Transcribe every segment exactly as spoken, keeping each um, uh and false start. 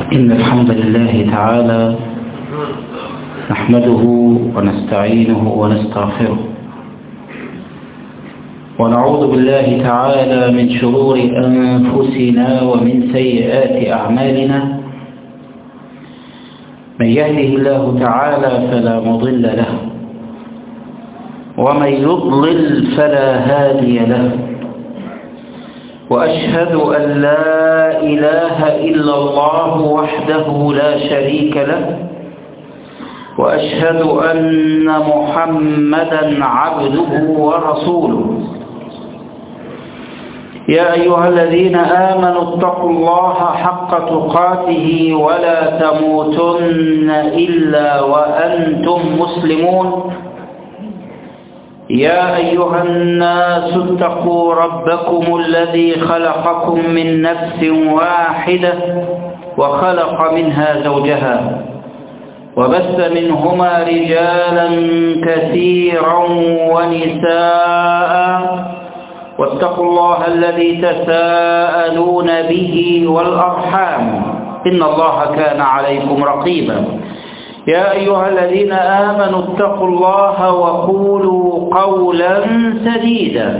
إن الحمد لله تعالى نحمده ونستعينه ونستغفره ونعوذ بالله تعالى من شرور أنفسنا ومن سيئات أعمالنا. من يهده الله تعالى فلا مضل له ومن يضلل فلا هادي له، وأشهد أن لا إله إلا الله وحده لا شريك له، وأشهد أن محمدا عبده ورسوله. يا أيها الذين آمنوا اتقوا الله حق تقاته ولا تموتن إلا وأنتم مسلمون. يا أيها الناس اتقوا ربكم الذي خلقكم من نفس واحدة وخلق منها زوجها وبث منهما رجالا كثيرا ونساء، واتقوا الله الذي تساءلون به والأرحام إن الله كان عليكم رقيبا. يا أيها الذين آمنوا اتقوا الله وقولوا قولا سديدا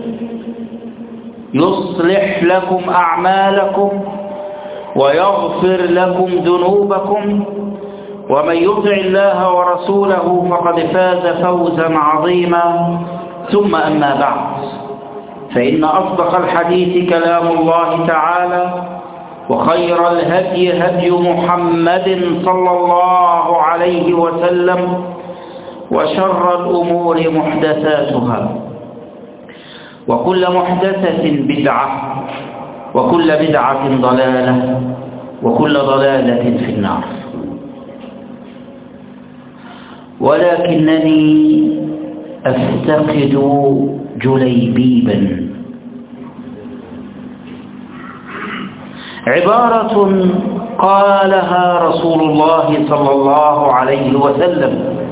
يصلح لكم أعمالكم ويغفر لكم ذنوبكم، ومن يطع الله ورسوله فقد فاز فوزا عظيما. ثم أما بعد، فإن أصدق الحديث كلام الله تعالى، وخير الهدي هدي محمد صلى الله عليه وسلم، وشر الأمور محدثاتها، وكل محدثة بدعة، وكل بدعة ضلالة، وكل ضلالة في النار. ولكنني أفتقد جليبيبا، عبارة قالها رسول الله صلى الله عليه وسلم،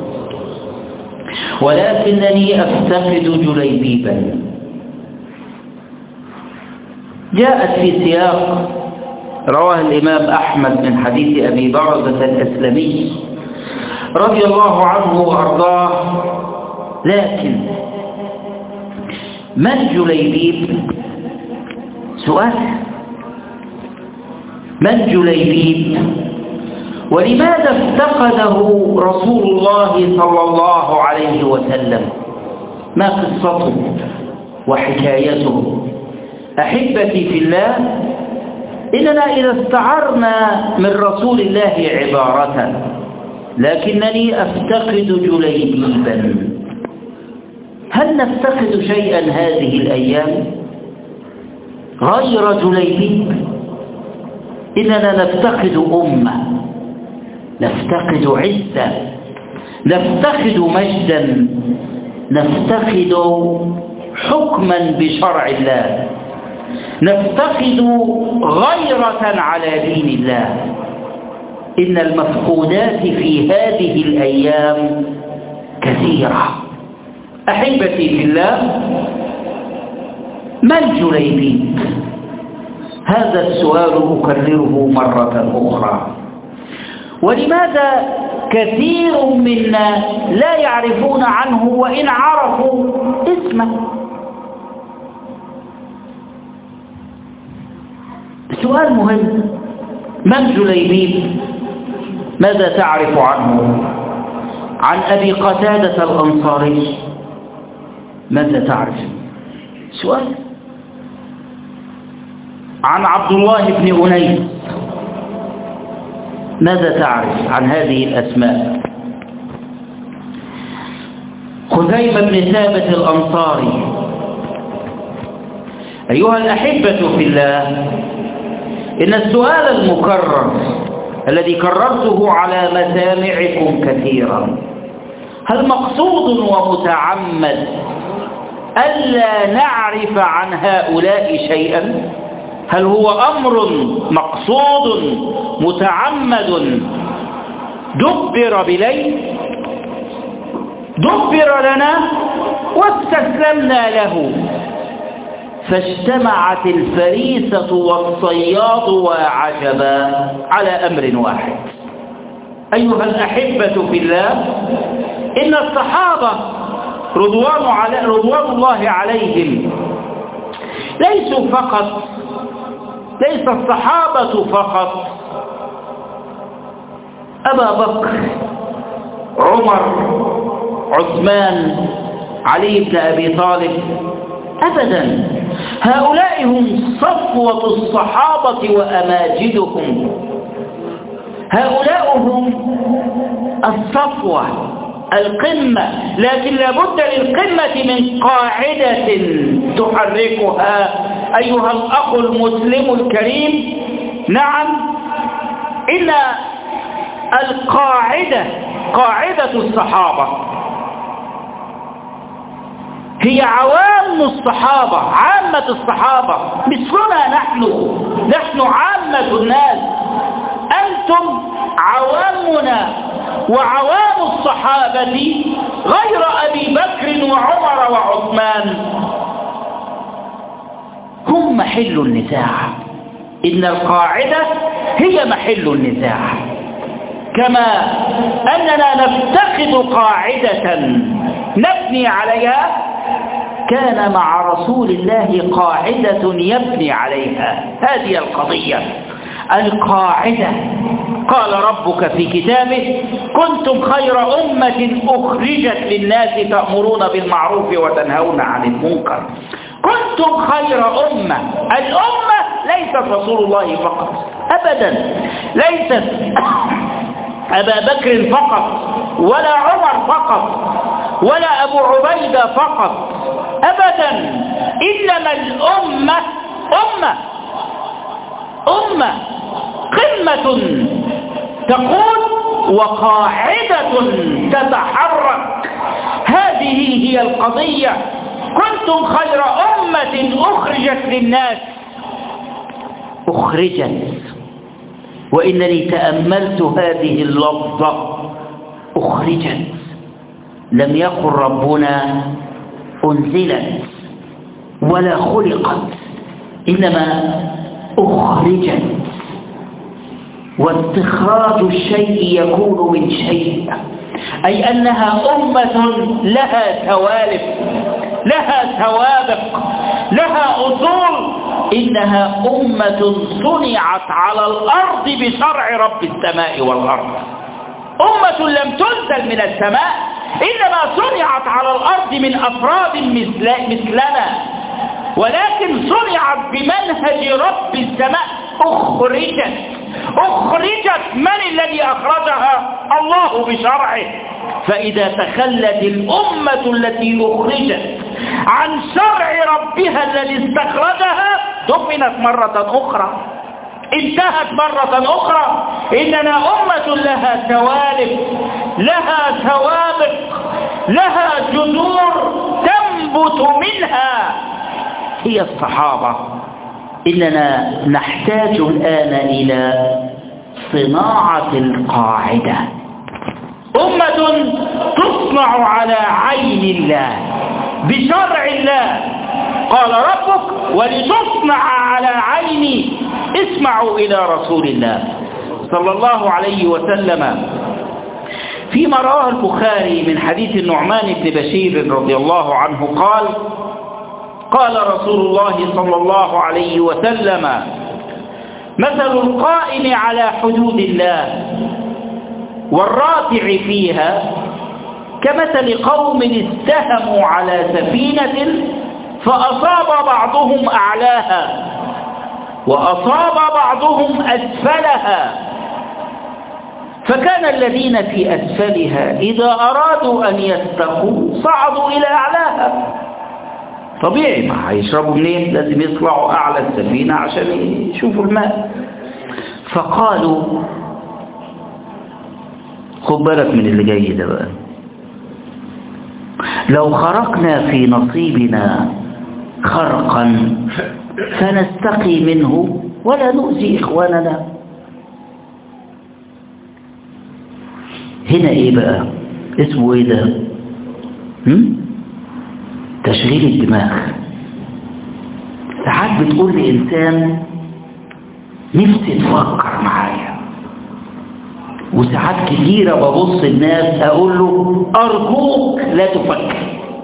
ولكنني أفتقد جليبيبا، جاءت في سياق رواه الإمام أحمد من حديث أبي برزة الأسلمي رضي الله عنه وأرضاه. لكن ما الجليبيب؟ سؤال، ما الجليبيب؟ ولماذا افتقده رسول الله صلى الله عليه وسلم؟ ما قصته وحكايته؟ أحبتي في الله، إننا إذا استعرنا من رسول الله عبارة لكنني أفتقد جليبيبا، هل نفتقد شيئا هذه الأيام غير جليبيب؟ إننا نفتقد أمة، نفتقد عزة، نفتقد مجدا، نفتقد حكما بشرع الله، نفتقد غيرة على دين الله. إن المفقودات في هذه الأيام كثيرة. أحبتي في الله، ما الجليبيب؟ هذا السؤال أكرره مرة أخرى. ولماذا كثير منا لا يعرفون عنه وإن عرفوا اسمه؟ سؤال مهم. ما الجليبيب؟ ماذا تعرف عنه؟ عن أبي قتادة الأنصاري ماذا تعرف؟ سؤال. عن عبد الله بن أنيس ماذا تعرف عن هذه الأسماء؟ خزيمة بن ثابت الأنصاري. أيها الأحبة في الله، إن السؤال المكرر الذي كررته على مسامعكم كثيرا، هل مقصود ومتعمد ألا نعرف عن هؤلاء شيئا؟ هل هو أمر مقصود متعمد دبر بليل دبر لنا واستسلمنا له؟ فاجتمعت الفريسة والصياد وعجبا على أمر واحد. أيها الأحبة في الله، إن الصحابة رضوان, علي رضوان الله عليهم ليسوا فقط ليس الصحابة فقط أبا بكر، عمر، عثمان، علي بن أبي طالب، أبدا، هؤلاء هم صفوة الصحابة وأماجدهم، هؤلاء هم الصفوة، القمة. لكن لابد للقمة من قاعدة تحركها أيها الأخ المسلم الكريم. نعم، إن القاعدة قاعدة الصحابة هي عوام الصحابة، عامة الصحابة، مثلنا نحن نحن عامة الناس. أنتم عوامنا وعوام الصحابة غير أبي بكر وعمر وعثمان، هم محل النزاع. إن القاعدة هي محل النزاع، كما أننا نفتقد قاعدة نبني عليها، كان مع رسول الله قاعدة يبني عليها. هذه القضية، القاعدة. قال ربك في كتابه: كنتم خير أمة أخرجت للناس تأمرون بالمعروف وتنهون عن المنكر. كنتم خير أمة. الأمة ليست رسول الله فقط أبدا، ليست أبا بكر فقط ولا عمر فقط ولا أبو عبيدة فقط أبدا، إنما الأمة أمة أمة قمة تقول وقاعدة تتحرك. هذه هي القضية. كنتم خير أمة أخرجت للناس. أخرجت، وإنني تأملت هذه اللفظة، أخرجت. لم يقل ربنا أنزلت ولا خلقت، إنما أخرجت. واستخراج الشيء يكون من شيء، أي أنها أمة لها ثوالب، لها سوابق، لها أصول. إنها أمة صنعت على الأرض بشرع رب السماء والأرض. أمة لم تنزل من السماء، إنما صنعت على الأرض من أفراد مثل مثلنا، ولكن صنعت بمنهج رب السماء. أخرجت أخرجت من الذي أخرجها؟ الله بشرعه. فإذا تخلت الأمة التي أخرجت عن شرع ربها الذي استخرجها دفنت مرة أخرى، انتهت مرة أخرى. إننا أمة لها ثوالب، لها ثوابق، لها جذور تنبت منها، هي الصحابة. إننا نحتاج الآن إلى صناعة القاعدة، أمة تصنع على عين الله بشرع الله. قال ربك: ولتصنع على عيني. اسمعوا إلى رسول الله صلى الله عليه وسلم فيما رواه البخاري من حديث النعمان بن بشير رضي الله عنه قال: قال رسول الله صلى الله عليه وسلم: مثل القائم على حدود الله والرافع فيها كمثل قوم استهموا على سفينة فأصاب بعضهم أعلاها وأصاب بعضهم أسفلها، فكان الذين في أسفلها إذا أرادوا أن يستقوا صعدوا إلى أعلاها. طبيعي، ما هيشربوا منين؟ لازم يطلعوا أعلى السفينة عشان يشوفوا الماء. فقالوا، خد بالك من اللي جاي ده بقى، لو خرقنا في نصيبنا خرقا فنستقي منه ولا نؤذي إخواننا. هنا إيه بقى؟ اسمه إيه ده؟ هم؟ تشغيل الدماغ. ساعات بتقول لإنسان نفسي تفكر معايا، وساعات كثيرة ببص الناس أقول له أرجوك لا تفكر،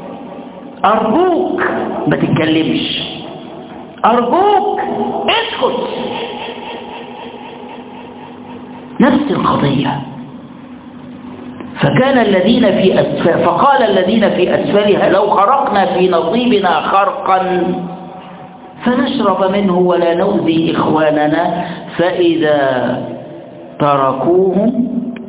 أرجوك ما تتكلمش، أرجوك اسكت. نفس القضية. فكان الذين في أسفل فقال الذين في أسفلها لو خرقنا في نصيبنا خرقا فنشرب منه ولا نؤذي إخواننا، فإذا تركوهم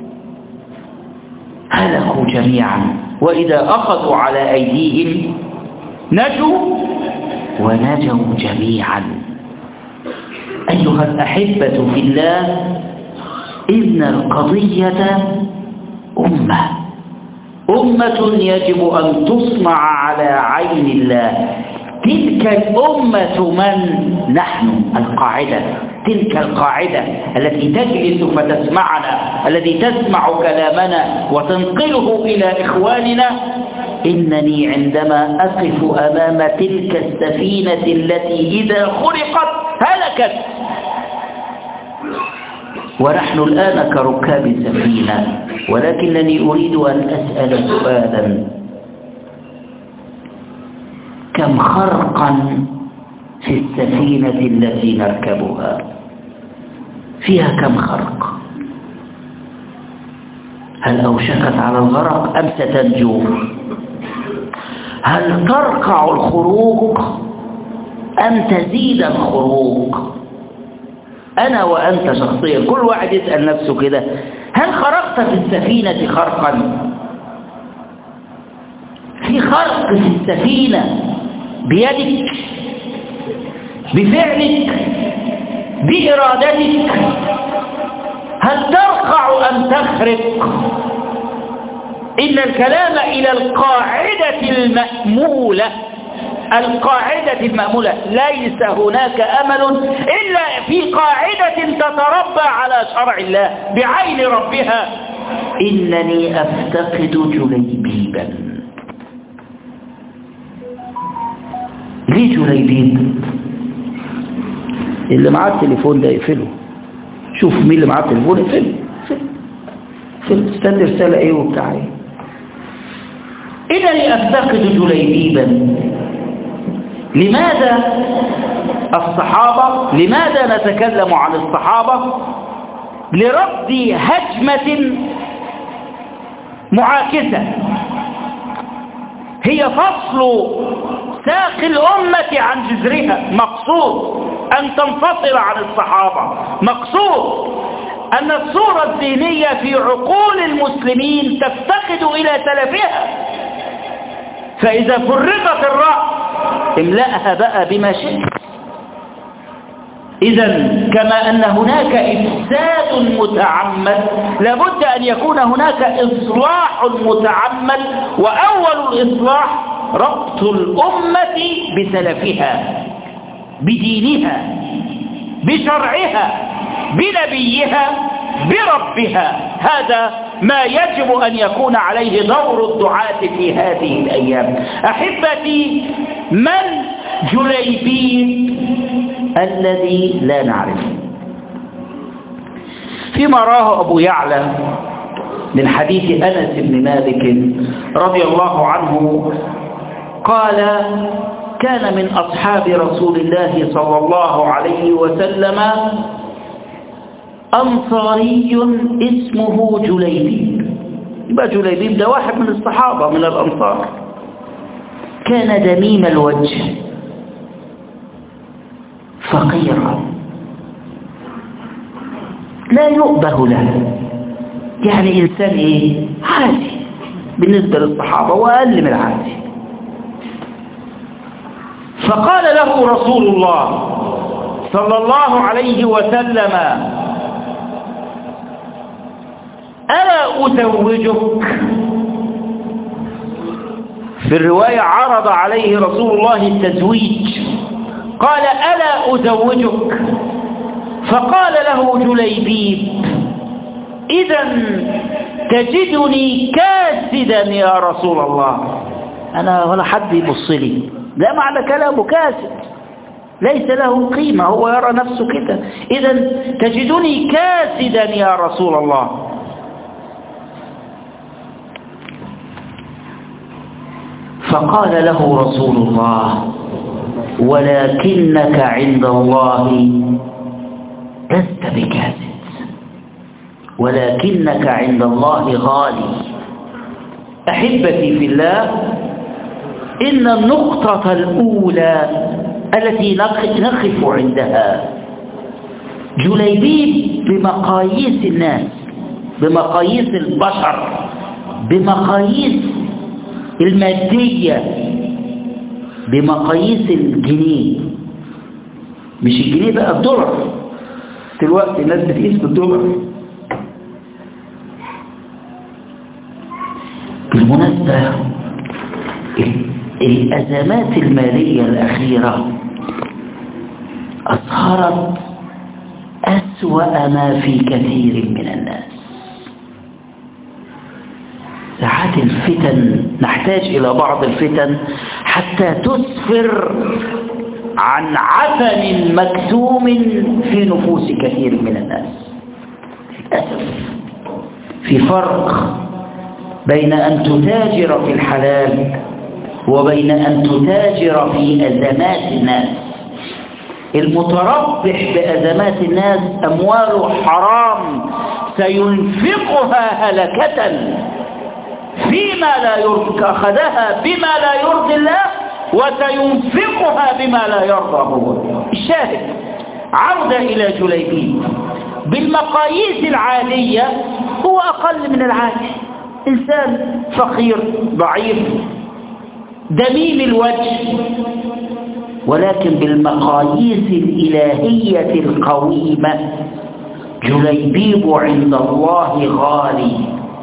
هلكوا جميعا، وإذا أخذوا على أيديهم نجوا ونجوا جميعا. أيها الأحبة في الله، إن القضية أمة أمة يجب أن تصنع على عين الله. تلك الأمة من نحن؟ القاعدة، تلك القاعدة التي تجلس فتسمعنا، التي تسمع كلامنا وتنقله إلى إخواننا. إنني عندما أقف أمام تلك السفينة التي إذا خرقت هلكت، ونحن الآن كركاب سفينة، ولكنني أريد أن أسأل سؤالا: كم خرقا في السفينة التي نركبها؟ فيها كم خرق؟ هل أوشكت على الغرق أم ستنجو؟ هل ترقع الخروق أم تزيد الخروق؟ أنا وأنت شخصيا، كل واحد يسأل نفسه كده: هل خرقت في السفينة خرقا؟ في خرق في السفينة بيدك، بفعلك، بإرادتك. هل ترقع أم تخرق؟ إن الكلام إلى القاعدة المأمولة، القاعدة المأمولة. ليس هناك أمل إلا في قاعدة تتربى على شرع الله بعين ربها. إنني أفتقد جليبيبا. ليه جليبيب؟ اللي معاه التليفون ده يقفله، شوف مين اللي معاه التليفون يقفله، يقفله، استنى رسالة ايه وبتاع ايه. إنني أفتقد جليبيبا. لماذا الصحابة؟ لماذا نتكلم عن الصحابة؟ لرد هجمة معاكسة هي فصل ساق الأمة عن جذرها. مقصود أن تنفصل عن الصحابة، مقصود أن الصورة الدينية في عقول المسلمين تفتقد إلى سلفها. فإذا فرقت الرأس املأها بقى بما شئت. إذن كما أن هناك إفساد متعمد، لابد أن يكون هناك إصلاح متعمد، وأول الإصلاح ربط الأمة بسلفها، بدينها، بشرعها، بنبيها، بربها. هذا ما يجب أن يكون عليه دور الدعاة في هذه الأيام. أحبتي، من جليبيب الذي لا نعرفه؟ فيما راه أبو يعلى من حديث أنس بن مالك رضي الله عنه قال: كان من أصحاب رسول الله صلى الله عليه وسلم أنصاري اسمه جليبيب. يبقى جليبيب ده واحد من الصحابة من الأنصار. كان دميم الوجه فقيرا لا يؤبه له، يعني إنسان إيه؟ عادي بالنسبة للصحابة وأقل من العادي. فقال له رسول الله صلى الله عليه وسلم: ألا أزوجك؟ في الرواية عرض عليه رسول الله التزويج، قال: ألا أزوجك؟ فقال له جليبيب: إذن تجدني كاسدا يا رسول الله. أنا ولا حد يبص لي، ده معنى كلامه كاسد، ليس له قيمة، هو يرى نفسه كده. إذن تجدني كاسدا يا رسول الله. فقال له رسول الله: ولكنك عند الله لست بكاسد، ولكنك عند الله غالي. أحبتي في الله، إن النقطة الأولى التي نقف عندها جليبيب بمقاييس الناس، بمقاييس البشر، بمقاييس المادية، بمقاييس الجنيه، مش الجنيه بقى الدولار. دلوقتي الناس بتقيس بالدولار. بالمناسبة الأزمات المالية الأخيرة أظهرت أسوأ ما في كثير من الناس. ساعات الفتن نحتاج إلى بعض الفتن حتى تسفر عن عفن مكتوم في نفوس كثير من الناس. للأسف في فرق بين أن تتاجر في الحلال وبين أن تتاجر في أزمات الناس. المتربح بأزمات الناس أمواله حرام سينفقها هلكة فيما لا يرضي، أخذها بما لا يرضي الله وسينفقها بما لا يرضى هو. الشاهد عودة إلى جليبيب بالمقاييس العادية هو أقل من العادي، إنسان فقير ضعيف دميم الوجه، ولكن بالمقاييس الإلهية القويمة جليبيب عند الله غالي.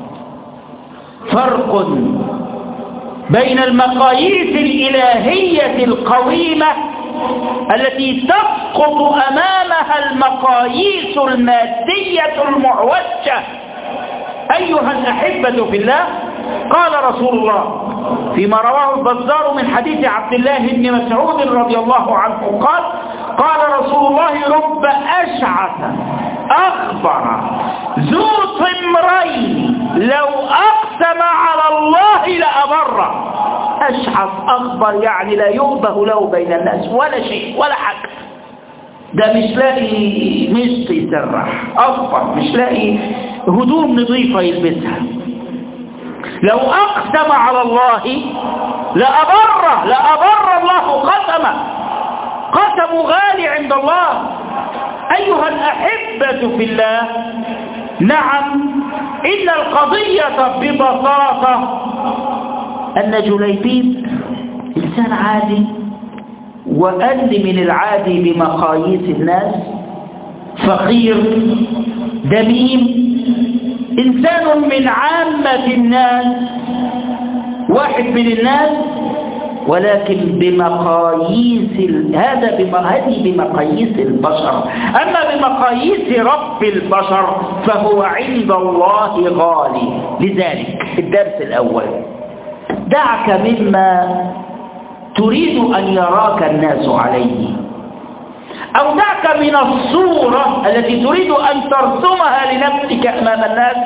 فرق بين المقاييس الإلهية القويمة التي تسقط أمامها المقاييس المادية المعوجة. أيها الأحبة في الله، قال رسول الله فيما رواه البزار من حديث عبد الله بن مسعود رضي الله عنه قال: قال رسول الله: رب أشعث أخبر ذو طمرين لو أقسم على الله لأبره. أشعث أخبر يعني لا يؤبه له بين الناس ولا شيء ولا حاجة، ده مش لاقي مشط يسرح، أخبر مش لاقي هدوم نظيفة يلبسها. لو أقسم على الله لأبره، لأبر الله قسمه، قسم غالي عند الله. أيها الأحبة في الله، نعم إن القضية ببساطة أن جليبيب إنسان عادي وأقل من العادي بمقاييس الناس، فقير دميم، إنسان من عامة الناس، واحد من الناس، ولكن بمقاييس ال... هذا بم... هذه بمقاييس البشر. أما بمقاييس رب البشر فهو عند الله غالي. لذلك الدرس الأول: دعك مما تريد أن يراك الناس عليه، أو دعك من الصورة التي تريد أن ترسمها لنفسك أمام الناس.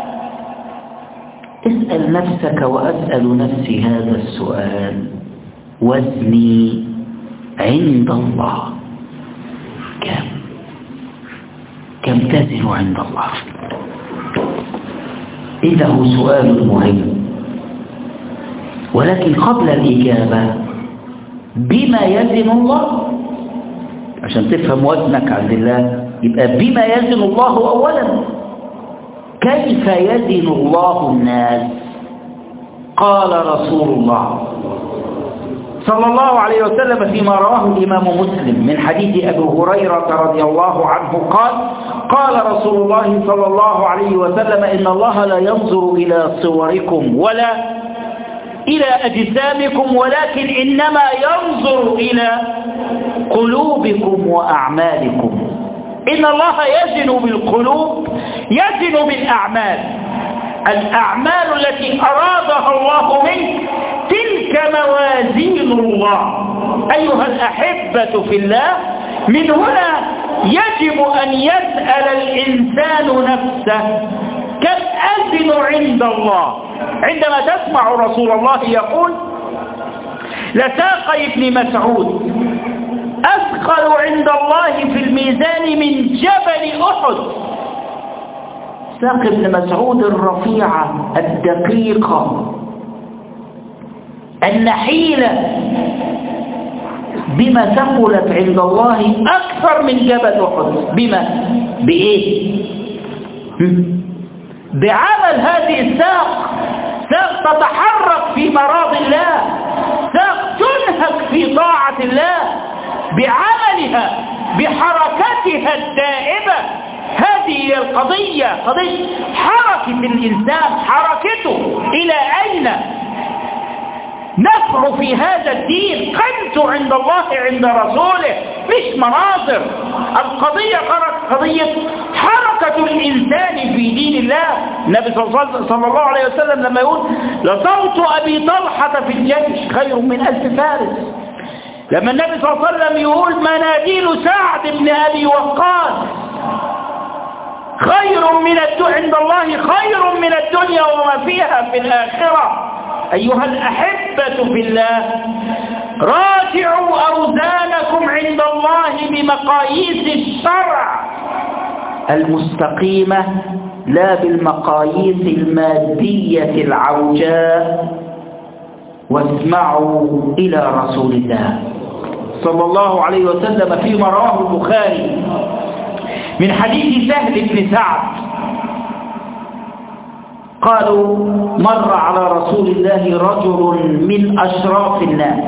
اسأل نفسك وأسأل نفسي هذا السؤال: وزني عند الله كم؟ كم تزن عند الله؟ إنه سؤال مهم، ولكن قبل الإجابة بما يزن الله، عشان تفهم وزنك عند الله يبقى بما يزن الله أولا. كيف يزن الله الناس؟ قال رسول الله صلى الله عليه وسلم فيما رواه الإمام مسلم من حديث أبي هريرة رضي الله عنه قال: قال رسول الله صلى الله عليه وسلم: إن الله لا ينظر إلى صوركم ولا إلى أجسامكم، ولكن إنما ينظر إلى قلوبكم وأعمالكم. إن الله يزن بالقلوب، يزن بالأعمال. الأعمال التي أرادها الله منك تلك موازين الله. أيها الأحبة في الله، من هنا يجب أن يسأل الإنسان نفسه كم أزن عند الله. عندما تسمع رسول الله يقول لساقي ابن مسعود أثقل عند الله في الميزان من جبل أحد. ساق ابن مسعود الرفيعة الدقيقة النحيلة بما ثقلت عند الله أكثر من جبل أحد. بما بإيه؟ بعمل هذه الساق، ساق تتحرك في مراضي الله، ساق تنهك في طاعة الله بعملها بحركتها الدائبة. هذه هي القضية، قضية حركة الإنسان، حركته إلى أين نفع في هذا الدين، قيمته عند الله عند رسوله، مش مناظر. القضية قضية حركة الإنسان في دين الله. النبي صلى الله عليه وسلم لما يقول لصوت أبي طلحة في الجيش خير من ألف فارس، لما النبي صلى الله عليه وسلم يقول مناديل سعد بن أبي وقاص خير من الدنيا عند الله، خير من الدنيا وما فيها في الآخرة. أيها الأحبة في الله، راجعوا أوزانكم عند الله بمقاييس الشرع المستقيمة، لا بالمقاييس المادية العوجاء. واسمعوا إلى رسول الله صلى الله عليه وسلم فيما رواه البخاري من حديث سهل بن سعد قالوا مر على رسول الله رجل من أشراف الناس.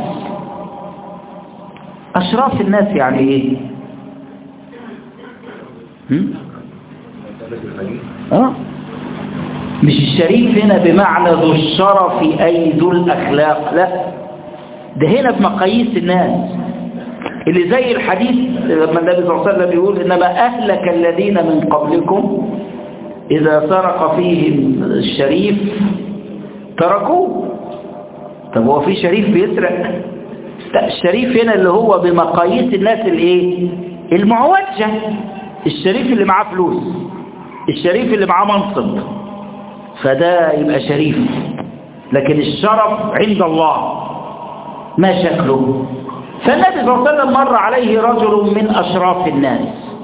أشراف الناس يعني إيه؟ أه؟ مش الشريف هنا بمعنى ذو الشرف أي ذو الأخلاق، لا، ده هنا بمقاييس الناس اللي زي الحديث لما النبي صلى الله عليه وسلم يقول إنما أهلك الذين من قبلكم إذا سرق فيهم الشريف تركوه. طب هو في شريف بيسرق؟ لا، الشريف هنا اللي هو بمقاييس الناس الايه المعوجة، الشريف اللي معاه فلوس، الشريف اللي معاه منصب، فده يبقى شريف. لكن الشرف عند الله ما شكله. فالنبي صلى الله عليه وسلم مر عليه رجل من أشراف الناس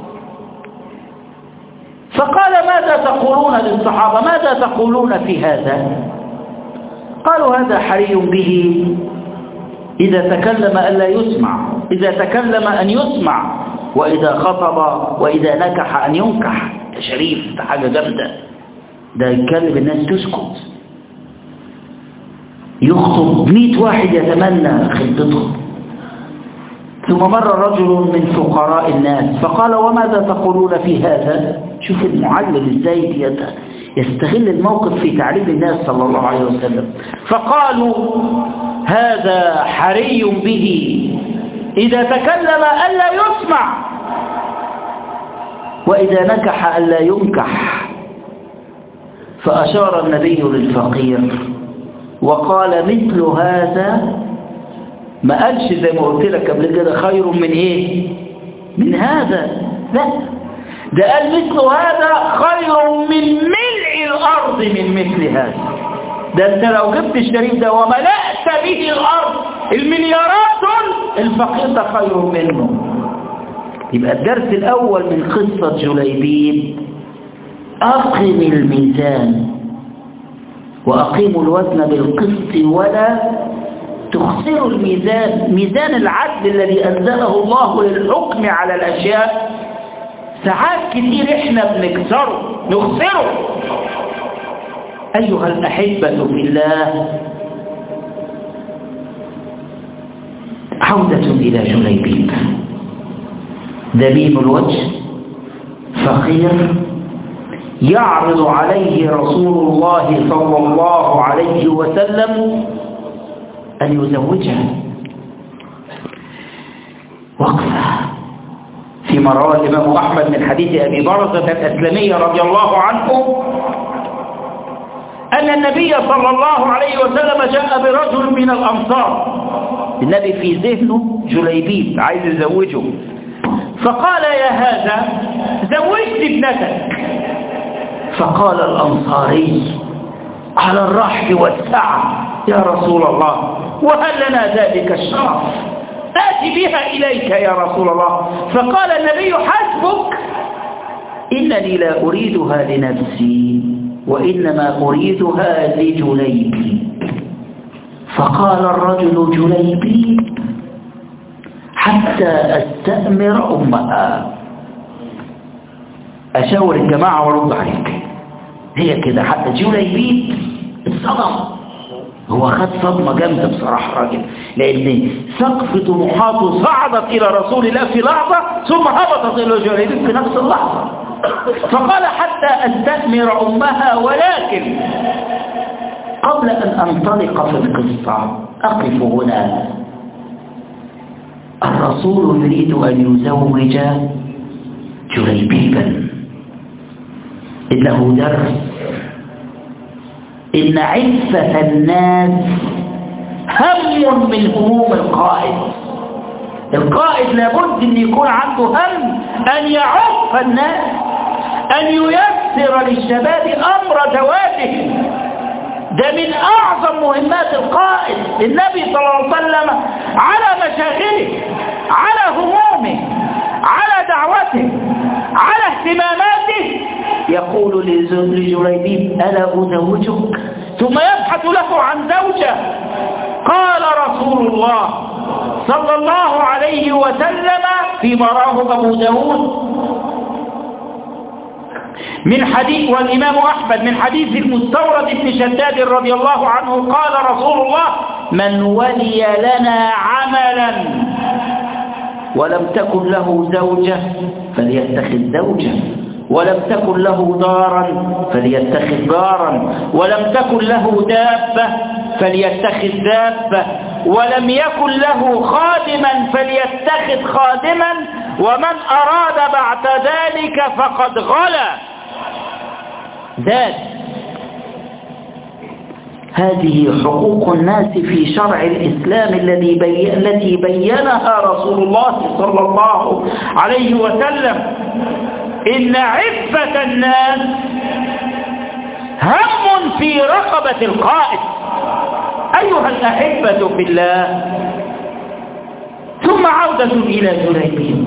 فقال ماذا تقولون للصحابة، ماذا تقولون في هذا؟ قالوا هذا حري به إذا تكلم ألا يسمع، إذا تكلم أن يسمع، وإذا خطب وإذا نكح أن ينكح. ده شريف، ده حاجة جامدة، ده يتكلم الناس تسكت، يخطب مئة واحد يتمنى خطته. ثم مر رجل من فقراء الناس فقال وماذا تقولون في هذا؟ شوف المعلم ازاي يستغل الموقف في تعليم الناس صلى الله عليه وسلم. فقالوا هذا حري به إذا تكلم ألا يسمع، وإذا نكح ألا ينكح. فأشار النبي للفقير وقال مثل هذا، ما قالش زي ما قلت لك قبل كده خير من ايه من هذا، لا، ده قال مثل هذا خير من ملء الأرض من مثل هذا. ده انت لو جبت الشريف ده وملأت به الأرض المليارات دول، الفقير ده خير منه. يبقى الدرس الأول من قصة جليبيب أقم الميزان وأقيموا الوزن بالقسط ولا تخسروا الميزان، ميزان العدل الذي أنزله الله للحكم على الأشياء. ساعات كتير إحنا بنكسره نخسره. أيها الأحبة في الله، عودة إلى جليبيب، ذميم الوجه، فقير، يعرض عليه رسول الله صلى الله عليه وسلم أن يزوجها. وقفة فيما رواه الإمام أحمد من حديث أبي برزة الأسلمي رضي الله عنه أن النبي صلى الله عليه وسلم جاء برجل من الأنصار النبي في ذهنه جليبيب عايز يزوجه، فقال يا هذا زوجت ابنتك. فقال الأنصاري على الرحب والسعة يا رسول الله، وهل لنا ذلك الشرف؟ آتي بها إليك يا رسول الله. فقال النبي حسبك، إنني لا أريدها لنفسي وإنما أريدها لجليبي. فقال الرجل جليبي حتى أستأمر أمها. أشاور الجماعة ورد عليك، هي كده. حتى جليبي الصدم، هو خد صدمة جامدة بصراحة راجل، لأن سقف طموحاته صعدت إلى رسول الله في لحظة ثم هبطت إلى جليبيب في نفس اللحظة. فقال حتى أستأمر أمها، ولكن قبل أن أنطلق في القصة أقف هنا. الرسول يريد أن يزوج جليبيبا، إنه درس إن عفة الناس هم من هموم القائد. القائد لابد أن يكون عنده هم أن يعف الناس، أن ييسر للشباب أمر زواجه. ده من أعظم مهمات القائد. النبي صلى الله عليه وسلم على مشاغله، على همومه، على دعوته، على اهتماماته يقول لجليبيب ألا أزوجك؟ ثم يبحث له عن زوجة. قال رسول الله صلى الله عليه وسلم فيما رواه أبو داود من حديث والإمام أحمد من حديث المستورد بن شداد رضي الله عنه قال رسول الله من ولي لنا عملا ولم تكن له زوجة فليتخذ زوجة، ولم تكن له دارا فليتخذ دارا، ولم تكن له دابة فليتخذ دابة، ولم يكن له خادما فليتخذ خادما، ومن أراد بعد ذلك فقد غلا. ذات هذه حقوق الناس في شرع الإسلام الذي بي... التي بينها رسول الله صلى الله عليه وسلم. إن عفة الناس هم في رقبة القائد. أيها الأحبة في الله، ثم عودة إلى جليبيب.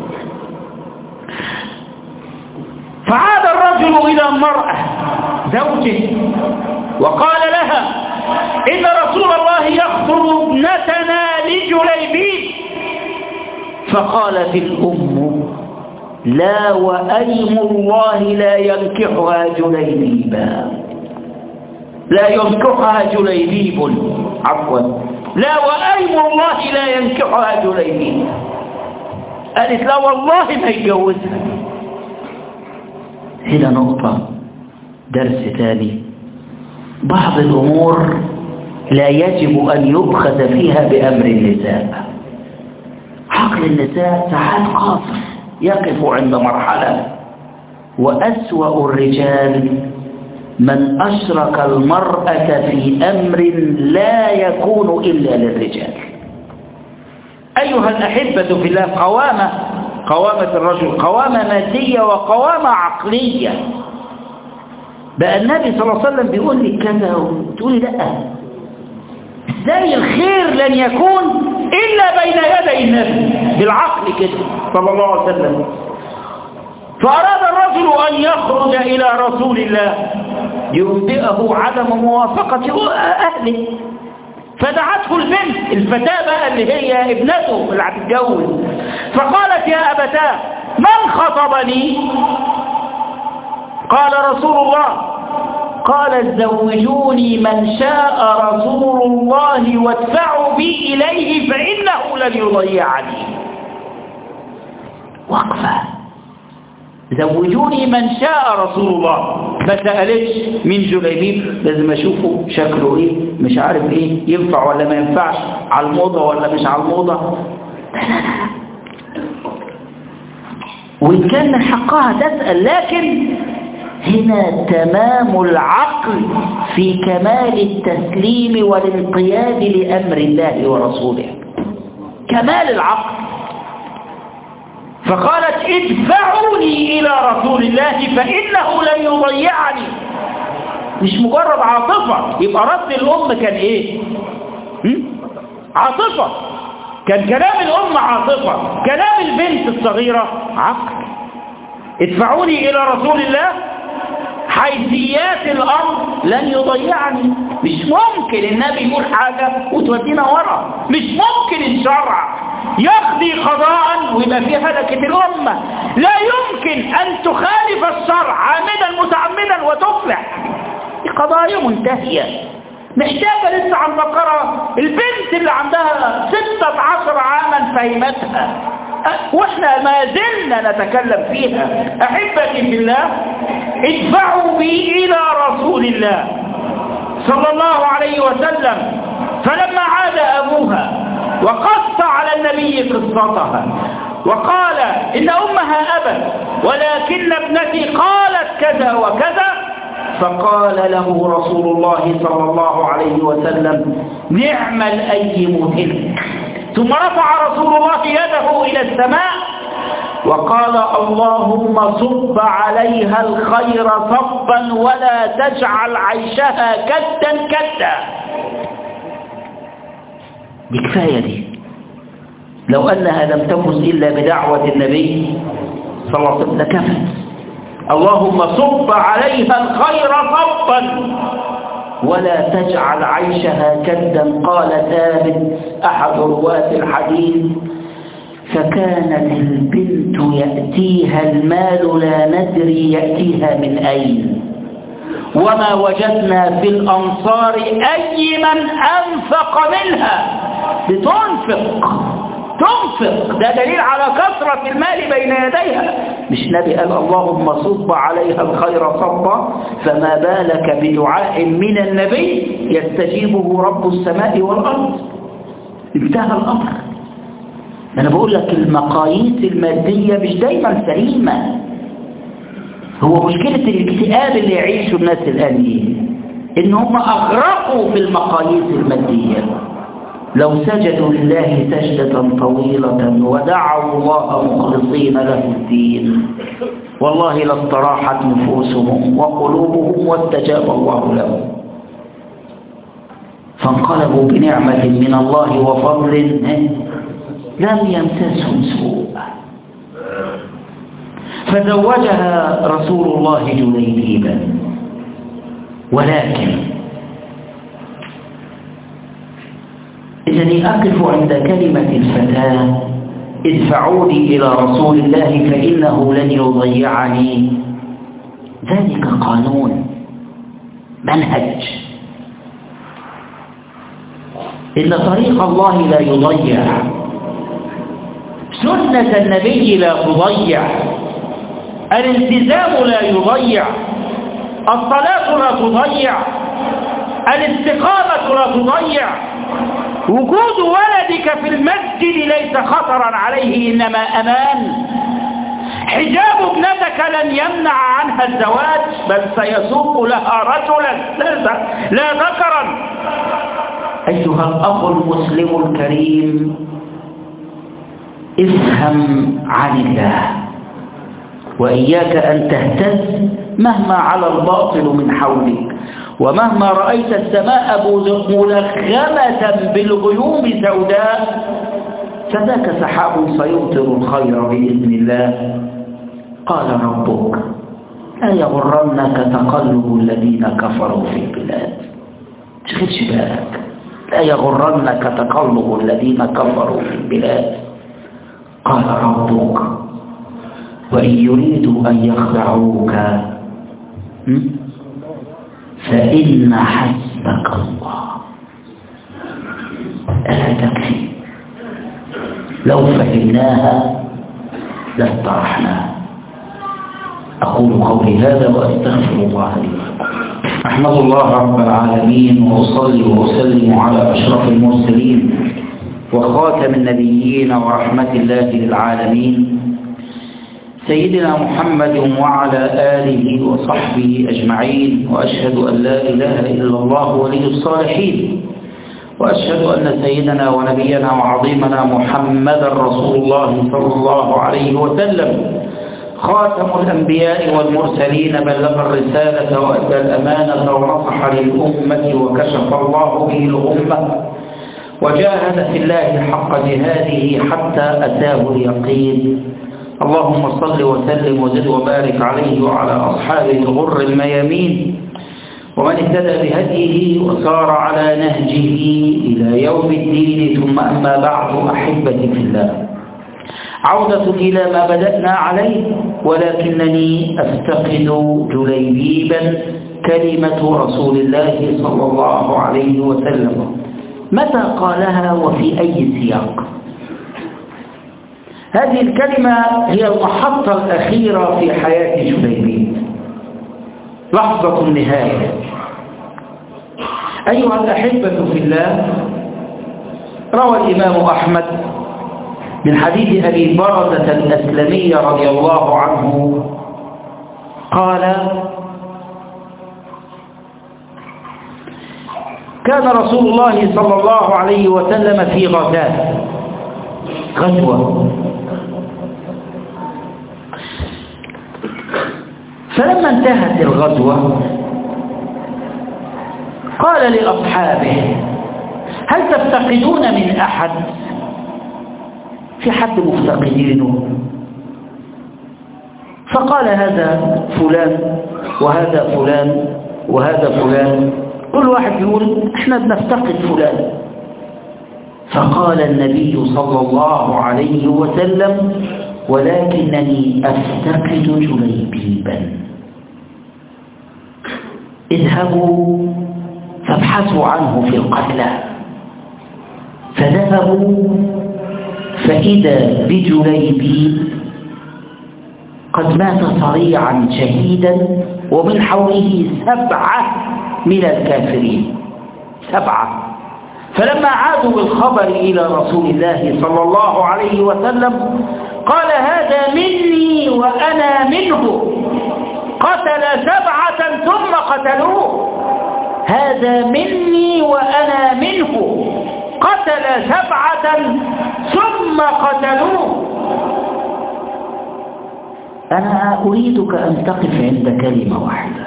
فعاد الرجل إلى المرأة زوجه وقال لها إن رسول الله يخطب ابنتنا لجليبيب. فقالت الأم لا وأيم الله لا ينكحها جليبيبا، لا ينكحها جليبيب عفوا لا وأيم الله لا ينكحها جليبيب. قالت لا والله ما يتجوزها. هنا نقطة درس ثاني، بعض الأمور لا يجب أن يؤخذ فيها بأمر النساء. عقل النساء ساعات قاصر، يقف عند مرحلة. وأسوأ الرجال من أشرك المرأة في أمر لا يكون إلا للرجال. أيها الأحبة في الله، قوامة قوامة الرجل قوامة مادية وقوامة عقلية. بقى النبي صلى الله عليه وسلم بيقول لي كذا وتقولي لا، ازاي الخير لن يكون إلا بين يدي النبي بالعقل كده صلى الله عليه وسلم. فأراد الرجل أن يخرج إلى رسول الله ينبئه عدم موافقة أهله، فدعته البنت الفتاة بقى اللي هي ابنته اللي هتتجوز، فقالت يا أبتاه من خطبني؟ قال رسول الله قال زوجوني من شاء رسول الله وادفعوا بي إليه فإنه لن يضيعني. وقفة، زوجوني من شاء رسول الله، ما سألتش من جليبيب لازم أشوفه شكله إيه، مش عارف إيه، ينفع ولا ما ينفعش، على الموضة ولا مش على الموضة. وإن كان من حقها تسأل، لكن هنا تمام العقل في كمال التسليم والانقياد لأمر الله ورسوله، كمال العقل. فقالت ادفعوني إلى رسول الله فإنه لن يضيعني. مش مجرد عاطفة. يبقى رد الأم كان إيه؟ عاطفة. كان كلام الأم عاطفة، كلام البنت الصغيرة عقل. ادفعوني إلى رسول الله، حيثيات الأمر لن يضيعني. مش ممكن النبي يقول حاجة وتودينا ورا، مش ممكن الشرع يقضي قضاء ويبقى فيه هلكة الأمة. لا يمكن أن تخالف الشرع عامدا متعمدا وتفلح. قضايا منتهية محتاجة لسه عن بقرة. البنت اللي عندها ستة عشر عاما فهمتها، واحنا ما زلنا نتكلم فيها. أحبتي في الله، ادفعوا بي إلى رسول الله صلى الله عليه وسلم. فلما عاد أبوها وقص على النبي قصتها وقال إن أمها أبت ولكن ابنتي قالت كذا وكذا، فقال له رسول الله صلى الله عليه وسلم نعم الأيم تلك. ثم رفع رسول الله يده إلى السماء وقال اللهم صب عليها الخير صبا ولا تجعل عيشها كدا كدا. دي كفاية دي. لو أنها لم تفز إلا بدعوة النبي صلى الله عليه وسلم لكفت. اللهم صب عليها الخير صبا ولا تجعل عيشها كدا. قال ثابت أحد رواة الحديث فكانت البنت يأتيها المال لا ندري يأتيها من أين، وما وجدنا في الأنصار أي من أنفق منها. بتنفق تنفق، ده دليل على كثرة المال بين يديها. مش نبي قال اللهم صب عليها الخير صبا، فما بالك بدعاء من النبي يستجيبه رب السماء والأرض. انتهى الأمر. أنا بقول لك المقاييس المادية مش دايما سليمة. هو مشكلة الاكتئاب اللي يعيشه الناس الآن إيه؟ إن هم أغرقوا في المقاييس المادية. لو سجدوا لله سجدة طويلة ودعوا الله مخلصين له الدين والله لاستراحت نفوسهم وقلوبهم واستجاب الله لهم. فانقلبوا بنعمة من الله وفضل لم يمسسهم سوء. فزوجها رسول الله جليبيبا. ولكن إذني أقف عند كلمة الفتاة ادفعوني إلى رسول الله فإنه لن يضيعني. ذلك قانون، منهج، إن طريق الله لا يضيع، سنة النبي لا تضيع، الالتزام لا يضيع، الصلاة لا تضيع، الاستقامة لا تضيع. وجود ولدك في المسجد ليس خطرا عليه إنما أمان. حجاب ابنتك لن يمنع عنها الزواج بل سيسوق لها رجلا لا ذكرا. أيها الأخ المسلم الكريم، افهم عن الله وإياك أن تهتز مهما على الباطل من حولك، ومهما رأيت السماء ملغمة بالغيوم سوداء فذاك سحاب سيمطر الخير بإذن الله. قال ربك لا يغرنك تقلب الذين كفروا في البلاد. تشغلش بالك، لا يغرنك تقلب الذين كفروا في البلاد. قال ربك وإن يريدوا أن يخدعوك فإن حسبك الله. ألا تكفي؟ لو فهمناها لاسترحناها. أقول قولي هذا وأستغفر الله لي. أحمد الله رب العالمين وأصلي وأسلم على أشرف المرسلين وخاتم النبيين ورحمة الله للعالمين سيدنا محمد وعلى آله وصحبه أجمعين، وأشهد أن لا إله إلا الله ولي الصالحين، وأشهد أن سيدنا ونبينا وعظيمنا محمد رسول الله صلى الله عليه وسلم خاتم الأنبياء والمرسلين، بلغ الرسالة وأدى الأمانة ونصح للأمة وكشف الله به الأمة، وجاهد في الله حق جهاده حتى أتاه اليقين. اللهم صل وسلم وزد وبارك عليه وعلى أصحابه الغر الميامين، ومن اهتدى بهديه وسار على نهجه إلى يوم الدين. ثم أما بعد، أحبتي في الله، عودة إلى ما بدأنا عليه، ولكنني أفتقد جليبيبا كلمة رسول الله صلى الله عليه وسلم، متى قالها وفي أي سياق؟ هذه الكلمة هي المحطة الأخيرة في حياة جليبيب، لحظة النهاية. أيها الأحبة في الله، روى الإمام أحمد من حديث أبي برزة الأسلمي رضي الله عنه قال: كان رسول الله صلى الله عليه وسلم في غزاة غزوة، فلما انتهت الغزوة قال لأصحابه: هل تفتقدون من أحد؟ في حد مفتقدينه؟ فقال هذا فلان وهذا فلان وهذا فلان، كل واحد يقول احنا بنفتقد فلان. فقال النبي صلى الله عليه وسلم: ولكنني أفتقد جليبيبا. اذهبوا فابحثوا عنه في القتلى. فذهبوا فإذا بجليبيب قد مات صريعا شهيدا، ومن حوله سبعة من الكافرين، سبعة. فلما عادوا بالخبر إلى رسول الله صلى الله عليه وسلم قال: هذا مني وأنا منه، قتل سبعة ثم قتلوه. هذا مني وأنا منه، قتل سبعة ثم قتلوه. أنا أريدك أن تقف عند كلمة واحدة،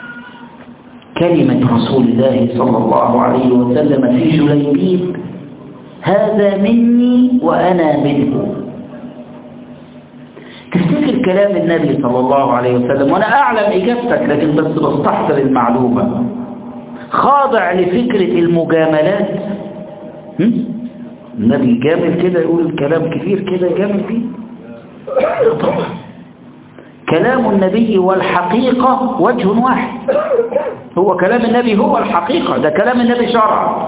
كلمة رسول الله صلى الله عليه وسلم في جليبيب: هذا مني وأنا منه. تفتكر كلام النبي صلى الله عليه وسلم، وأنا أعلم إجابتك لكن بس بستحضر المعلومة، خاضع لفكرة المجاملات؟ النبي جامل كده، يقول كلام كثير كده جامل فيه؟ طبعا كلام النبي والحقيقة وجه واحد، هو كلام النبي هو الحقيقة، ده كلام النبي شرعا.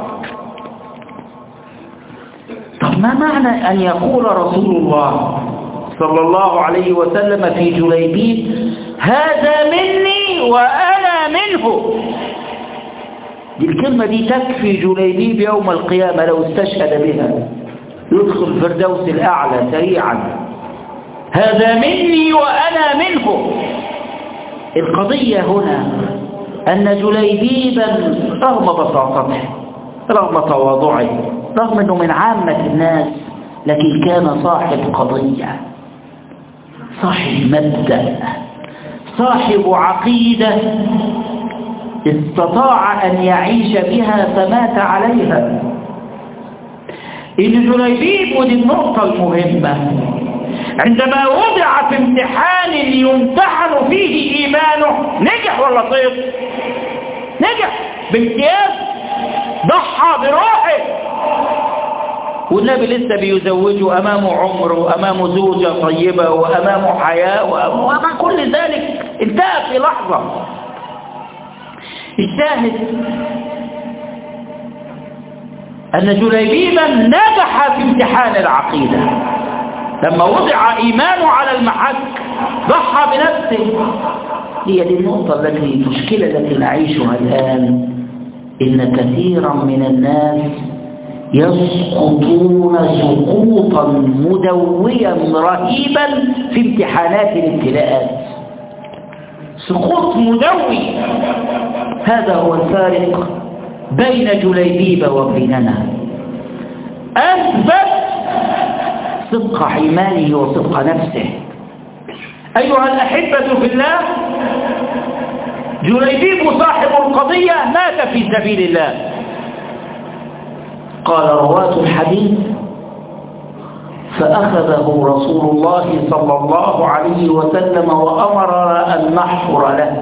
طب ما معنى أن يقول رسول الله صلى الله عليه وسلم في جليبيب: هذا مني وأنا منه؟ دي الكلمة دي تكفي جليبيب يوم القيامة لو استشهد بها، يدخل الفردوس الأعلى سريعا. هذا مني وأنا منه. القضية هنا أن جليبيبا رغم بساطته، رغم تواضعه، رغم أنه من عامة الناس، لكن كان صاحب قضية، صاحب مبدأ، صاحب عقيدة، استطاع أن يعيش بها فمات عليها. إن جليبيب، ودي النقطة المهمة، عندما وضع في امتحان يمتحن فيه إيمانه نجح ولا طيب؟ نجح بامتياز، ضحى بروحه، والنبي لسه بيزوجه، أمامه عمر وأمامه زوجة طيبة وأمامه حياة وأمام كل ذلك، انتهى في لحظة. الشاهد أن جليبيبا نجح في امتحان العقيدة، لما وضع إيمانه على المحك ضحى بنفسه. هي دي النقطة التي المشكلة التي نعيشها الآن، إن كثيرا من الناس يسقطون سقوطا مدويا رهيبا في امتحانات الابتلاءات. سقوط مدوي. هذا هو الفارق بين جليبيب وبيننا. أثبت صدق إيمانه وصدق نفسه. أيها الأحبة في الله، جليبيب صاحب القضية مات في سبيل الله. قال رواة الحديث: فأخذه رسول الله صلى الله عليه وسلم وأمر أن نحفر له،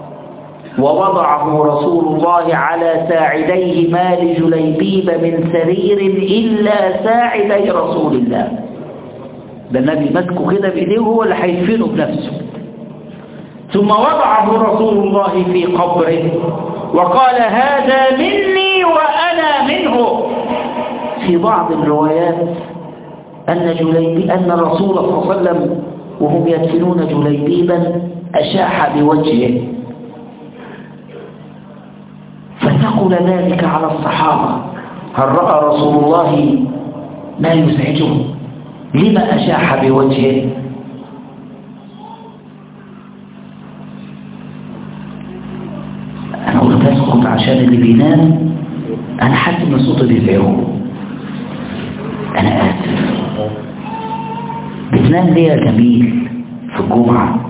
ووضعه رسول الله على ساعديه ما لجليبيب من سرير إلا ساعدي رسول الله. ده النبي مسكه كده بإيديه هو اللي هيدفنه بنفسه. ثم وضعه رسول الله في قبره وقال: هذا مني وأنا منه. في بعض الروايات أن جليبيب أن الرسول صلى الله عليه وسلم وهم يدفنون جليبيبا أشاح بوجهه، فثقل ذلك على الصحابة. هل رأى رسول الله ما يزعجه؟ لما أشاح بوجهه؟ أنا قلت أسكت عشان اللي بينام أنا حاسس إن صوتي بيزعجه. أنا آسف. بتنام ليه يا جميل في الجمعة؟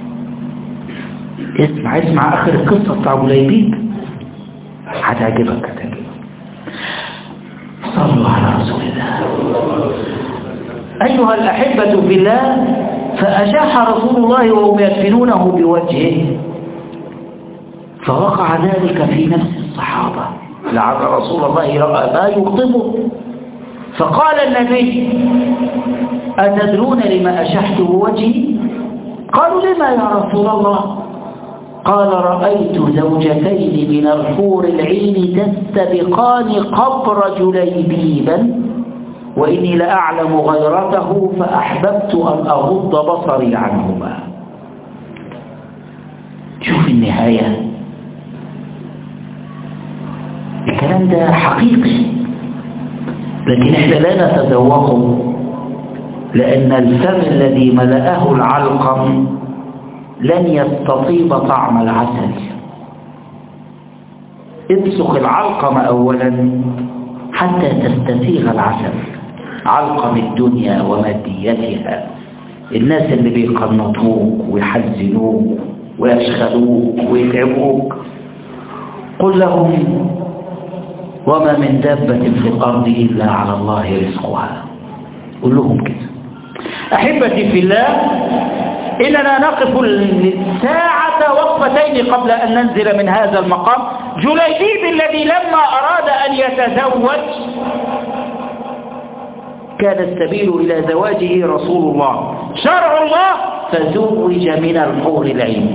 اسمع اسمع آخر القصة بتاع جليبيب، هتعجبك هتعجبك. صلوا على رسول الله. أيها الأحبة في الله، فأشاح رسول الله وهم يدفنونه بوجهه، فوقع ذلك في نفس الصحابة لعل رسول الله رأى ما يغضبه. فقال النبي: أتدرون لما أشحت بوجهي؟ قالوا: لما يا رسول الله؟ قال: رأيت زوجتين من الحور العين تستبقان قبر جليبيبا، وإني لأعلم غيرته فأحببت أن أغض بصري عنهما. شوف النهاية. الكلام ده حقيقي، لكن احنا لا نتذوقه، لأن الفم الذي ملأه العلقم لن يستطيب طعم العسل. ابسخ العلقم أولا حتى تستسيغ العسل. علقم الدنيا وماديتها، الناس اللي بيقنطوك ويحزنوك ويشغلوك ويتعبوك، قل لهم: وما من دابة في الأرض إلا على الله رزقها. قل لهم كده. أحبتي في الله، إننا نقف الساعة وقفتين قبل أن ننزل من هذا المقام. جليبيب الذي لما أراد أن يتزوج كان السبيل إلى زواجه رسول الله، شرع الله، فزوج من الحور العين.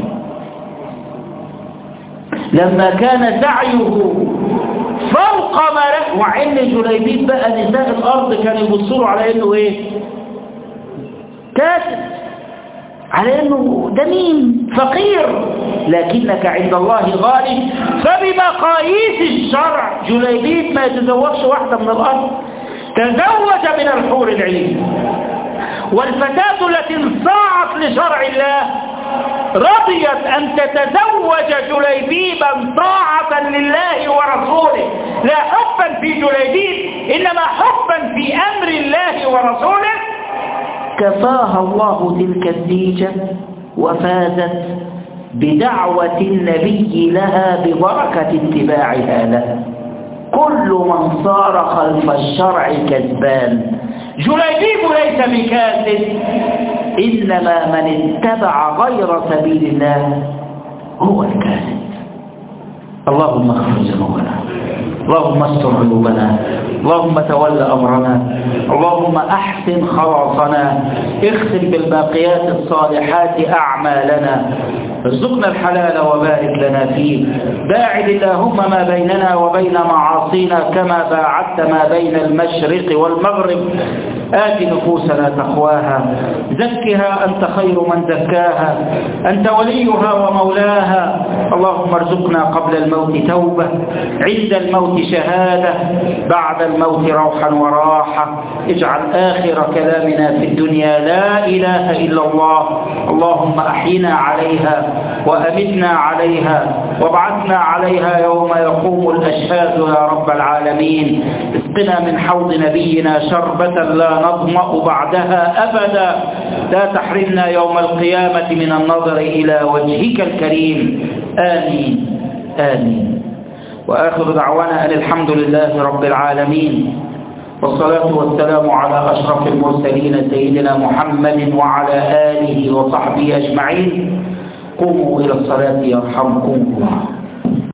لما كان سعيه فوق ما له، وعن جليبيب بقى نساء الأرض كانوا يبصوا على إنه إيه؟ كاتب، على إنه دميم فقير، لكنك عند الله غالي. فبمقاييس الشرع جليبيب ما يتزوجش واحدة من الأرض، تزوج من الحور العين. والفتاة التي انصاعت لشرع الله رضيت أن تتزوج جليبيبا طاعة لله ورسوله، لا حبا في جليبيب إنما حبا في أمر الله ورسوله. كفاها الله تلك الزيجة وفازت بدعوة النبي لها ببركة اتباعها له. كل من صار خلف الشرع كذبان. جليبيب ليس بكاذب، إنما من اتبع غير سبيل الله هو الكاذب. اللهم اغفر ذنوبنا، اللهم استر عيوبنا، اللهم تول أمرنا، اللهم أحسن خلاصنا، اختم بالباقيات الصالحات أعمالنا، ارزقنا الحلال وبارك لنا فيه. باعد اللهم ما بيننا وبين معاصينا كما باعدت ما بين المشرق والمغرب. آت نفوسنا تقواها، زكها أنت خير من زكاها، أنت وليها ومولاها. اللهم ارزقنا قبل الموت توبة، عند الموت الموت شهادة، بعد الموت روحا وراحة. اجعل آخر كلامنا في الدنيا لا إله إلا الله. اللهم أحينا عليها وأمتنا عليها وابعثنا عليها يوم يقوم الأشهاد يا رب العالمين. اسقنا من حوض نبينا شربة لا نظمأ بعدها أبدا. لا تحرمنا يوم القيامة من النظر إلى وجهك الكريم. آمين آمين. وآخر دعوانا أن الحمد لله رب العالمين، والصلاة والسلام على أشرف المرسلين سيدنا محمد وعلى آله وصحبه أجمعين. قوموا إلى الصلاة يرحمكم الله.